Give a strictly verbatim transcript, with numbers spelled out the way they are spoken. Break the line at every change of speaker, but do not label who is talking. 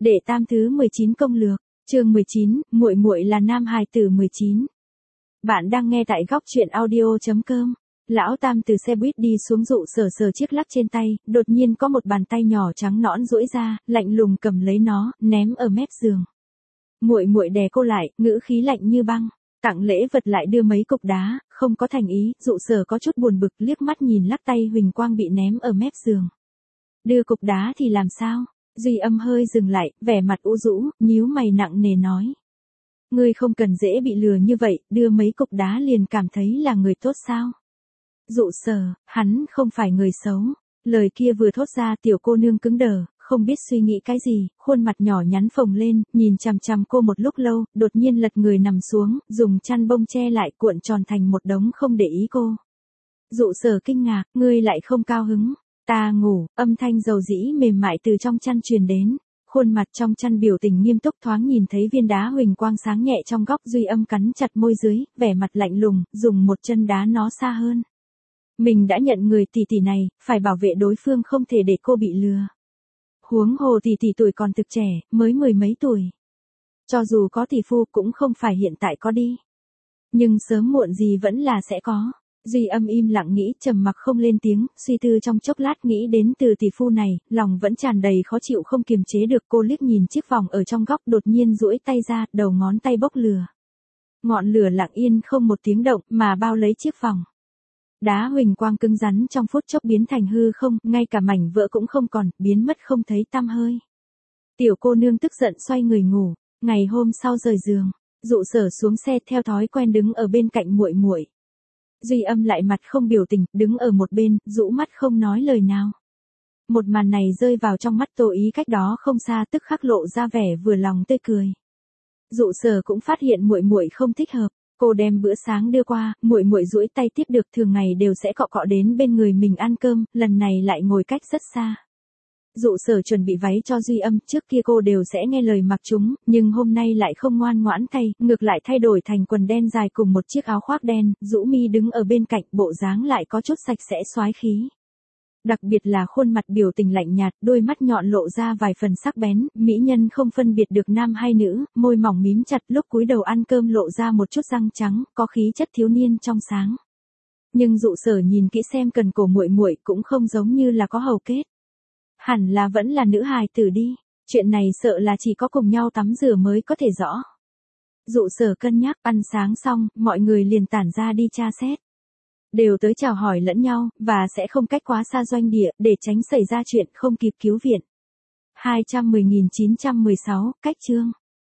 Đệ tam thứ mười chín công lược, chương mười chín, muội muội là nam hài tử mười chín. Bạn đang nghe tại góc truyện audio chấm com. Lão Tam từ xe buýt đi xuống, Dụ Sở sờ chiếc lắc trên tay, đột nhiên có một bàn tay nhỏ trắng nõn duỗi ra, lạnh lùng cầm lấy nó, ném ở mép giường. Muội muội đè cô lại, ngữ khí lạnh như băng. Tặng lễ vật lại đưa mấy cục đá, không có thành ý. Dụ Sở có chút buồn bực, liếc mắt nhìn lắc tay huỳnh quang bị ném ở mép giường. Đưa cục đá thì làm sao? Duy Âm hơi dừng lại, vẻ mặt u rũ, nhíu mày nặng nề nói. Ngươi không cần dễ bị lừa như vậy, đưa mấy cục đá liền cảm thấy là người tốt sao? Dụ Sở, hắn không phải người xấu. Lời kia vừa thốt ra, tiểu cô nương cứng đờ, không biết suy nghĩ cái gì, khuôn mặt nhỏ nhắn phồng lên, nhìn chằm chằm cô một lúc lâu, đột nhiên lật người nằm xuống, dùng chăn bông che lại, cuộn tròn thành một đống không để ý cô. Dụ Sở kinh ngạc, ngươi lại không cao hứng. Ta ngủ, âm thanh dầu dĩ mềm mại từ trong chăn truyền đến. Khuôn mặt trong chăn biểu tình nghiêm túc, thoáng nhìn thấy viên đá huỳnh quang sáng nhẹ trong góc. Duy Âm cắn chặt môi dưới, vẻ mặt lạnh lùng, dùng một chân đá nó xa hơn. Mình đã nhận người tỷ tỷ này, phải bảo vệ đối phương, không thể để cô bị lừa. Huống hồ tỷ tỷ tuổi còn thực trẻ, mới mười mấy tuổi. Cho dù có tỷ phu cũng không phải hiện tại có đi. Nhưng sớm muộn gì vẫn là sẽ có. Duy Âm im lặng nghĩ, trầm mặc không lên tiếng, suy tư trong chốc lát nghĩ đến từ tỷ phu này, lòng vẫn tràn đầy khó chịu không kiềm chế được. Cô liếc nhìn chiếc vòng ở trong góc, đột nhiên duỗi tay ra, đầu ngón tay bốc lửa. Ngọn lửa lặng yên không một tiếng động mà bao lấy chiếc vòng. Đá huỳnh quang cứng rắn trong phút chốc biến thành hư không, ngay cả mảnh vỡ cũng không còn, biến mất không thấy tăm hơi. Tiểu cô nương tức giận xoay người ngủ. Ngày hôm sau rời giường, Dụ Sở xuống xe theo thói quen đứng ở bên cạnh muội muội. Duy Âm lại mặt không biểu tình, đứng ở một bên, rũ mắt không nói lời nào. Một màn này rơi vào trong mắt Tô Ý cách đó không xa, tức khắc lộ ra vẻ vừa lòng tươi cười. Dụ Sở cũng phát hiện muội muội không thích hợp, cô đem bữa sáng đưa qua, muội muội duỗi tay tiếp được, thường ngày đều sẽ cọ cọ đến bên người mình ăn cơm, lần này lại ngồi cách rất xa. Dụ Sở chuẩn bị váy cho Duy Âm, trước kia cô đều sẽ nghe lời mặc chúng, nhưng hôm nay lại không ngoan ngoãn thay, ngược lại thay đổi thành quần đen dài cùng một chiếc áo khoác đen, rũ mi đứng ở bên cạnh, bộ dáng lại có chút sạch sẽ soái khí. Đặc biệt là khuôn mặt biểu tình lạnh nhạt, đôi mắt nhọn lộ ra vài phần sắc bén, mỹ nhân không phân biệt được nam hay nữ, môi mỏng mím chặt, lúc cúi đầu ăn cơm lộ ra một chút răng trắng, có khí chất thiếu niên trong sáng. Nhưng Dụ Sở nhìn kỹ xem cần cổ muội muội cũng không giống như là có hầu kết. Hẳn là vẫn là nữ hài tử đi, chuyện này sợ là chỉ có cùng nhau tắm rửa mới có thể rõ. Dụ Sở cân nhắc, ăn sáng xong, mọi người liền tản ra đi tra xét. Đều tới chào hỏi lẫn nhau, và sẽ không cách quá xa doanh địa, để tránh xảy ra chuyện không kịp cứu viện. hai trăm mười nghìn chín trăm mười sáu, cách chương.